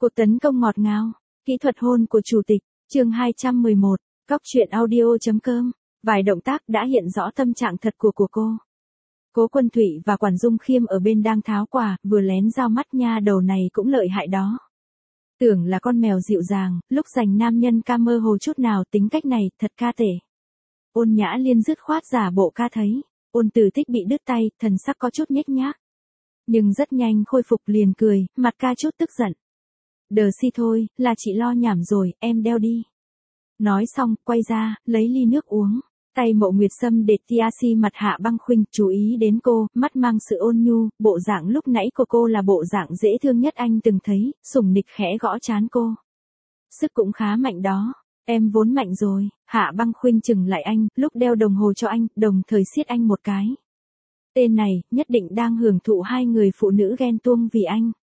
Cuộc tấn công ngọt ngào, kỹ thuật hôn của chủ tịch, chương 211, Cóc truyện audio.com. Vài động tác đã hiện rõ tâm trạng thật của cô. Cố Quân Thụy và Quản Dung Khiêm ở bên đang tháo quà, vừa lén giao mắt nha đầu này cũng lợi hại đó. Tưởng là con mèo dịu dàng, lúc giành nam nhân ca mơ hồ chút nào, tính cách này thật ca tể. Ôn Nhã Liên dứt khoát giả bộ ca thấy. Ôn Tử Tích bị đứt tay, thần sắc có chút nhếch nhác. Nhưng rất nhanh khôi phục liền cười, mặt ca chút tức giận. Đờ si thôi, là chị lo nhảm rồi, em đeo đi. Nói xong, quay ra, lấy ly nước uống. Tay Mộ Nguyệt Sâm để Tiasi mặt Hạ Băng Khuynh, chú ý đến cô, mắt mang sự ôn nhu, bộ dạng lúc nãy của cô là bộ dạng dễ thương nhất anh từng thấy, sủng nịch khẽ gõ trán cô. Sức cũng khá mạnh đó, em vốn mạnh rồi. Hạ Băng Khuynh chừng lại anh, lúc đeo đồng hồ cho anh, đồng thời siết anh một cái. Tên này, nhất định đang hưởng thụ hai người phụ nữ ghen tuông vì anh.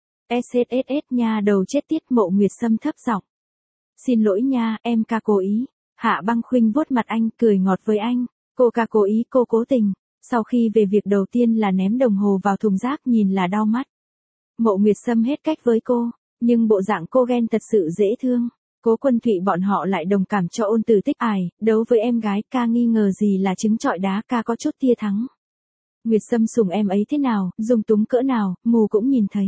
SSSS nha đầu chết tiết. Mộ Nguyệt Sâm thấp giọng. Xin lỗi nha, em ca cố ý. Hạ Băng Khuynh vuốt mặt anh, cười ngọt với anh. Cô ca cố ý, cô cố tình. Sau khi về việc đầu tiên là ném đồng hồ vào thùng rác, nhìn là đau mắt. Mộ Nguyệt Sâm hết cách với cô, nhưng bộ dạng cô ghen thật sự dễ thương. Cố Quân Thụy bọn họ lại đồng cảm cho Ôn Tử Tích. Đấu với em gái, ca nghi ngờ gì là trứng trọi đá, ca có chút tia thắng. Nguyệt Sâm sủng em ấy thế nào, dung túng cỡ nào, mù cũng nhìn thấy.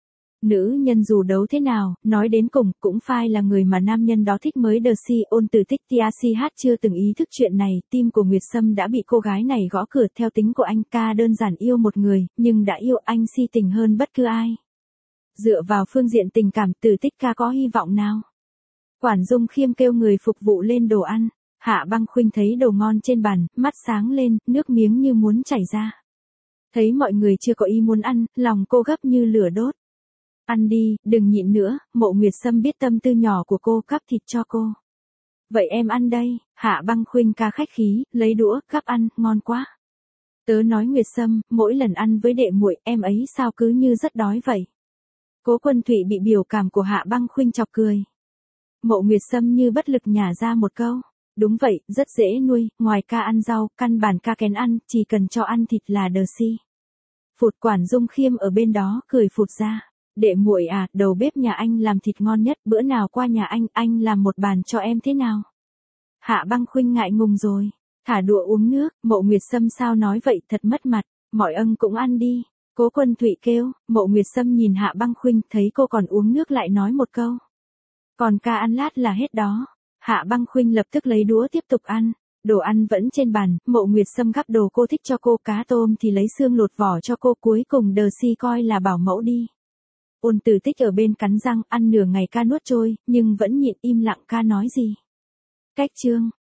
Nữ nhân dù đấu thế nào, nói đến cùng, cũng phải là người mà nam nhân đó thích mới đờ si. Ôn Tử Tích Tiasi hát chưa từng ý thức chuyện này, tim của Nguyệt Sâm đã bị cô gái này gõ cửa. Theo tính của anh, ca đơn giản yêu một người, nhưng đã yêu anh si tình hơn bất cứ ai. Dựa vào phương diện tình cảm, Tử Tích ca có hy vọng nào? Quản Dung Khiêm kêu người phục vụ lên đồ ăn. Hạ Băng Khuynh thấy đồ ngon trên bàn, mắt sáng lên, nước miếng như muốn chảy ra. Thấy mọi người chưa có ý muốn ăn, lòng cô gấp như lửa đốt. Ăn đi, đừng nhịn nữa. Mộ Nguyệt Sâm biết tâm tư nhỏ của cô, gắp thịt cho cô. Vậy em ăn đây. Hạ Băng Khuynh ca khách khí, lấy đũa, gắp ăn, ngon quá. Tớ nói Nguyệt Sâm, mỗi lần ăn với đệ muội, em ấy sao cứ như rất đói vậy. Cố Quân Thụy bị biểu cảm của Hạ Băng Khuynh chọc cười. Mộ Nguyệt Sâm như bất lực nhả ra một câu. Đúng vậy, rất dễ nuôi, ngoài ca ăn rau, căn bản ca kén ăn, chỉ cần cho ăn thịt là đờ si. Phụt. Quản Dung Khiêm ở bên đó, cười phụt ra. Đệ muội à, đầu bếp nhà anh làm thịt ngon nhất, bữa nào qua nhà anh làm một bàn cho em thế nào? Hạ Băng Khuynh ngại ngùng rồi. Thả đũa uống nước. Mộ Nguyệt Sâm sao nói vậy, thật mất mặt. Mọi ân cũng ăn đi. Cố Quân Thụy kêu. Mộ Nguyệt Sâm nhìn Hạ Băng Khuynh, thấy cô còn uống nước lại nói một câu. Còn ca ăn lát là hết đó. Hạ Băng Khuynh lập tức lấy đũa tiếp tục ăn. Đồ ăn vẫn trên bàn, Mộ Nguyệt Sâm gắp đồ cô thích cho cô, cá tôm thì lấy xương lột vỏ cho cô, cuối cùng đờ si coi là bảo mẫu đi. Ôn Tử Tích ở bên cắn răng, ăn nửa ngày ca nuốt trôi, nhưng vẫn nhịn im lặng. Ca nói gì? Cách chương.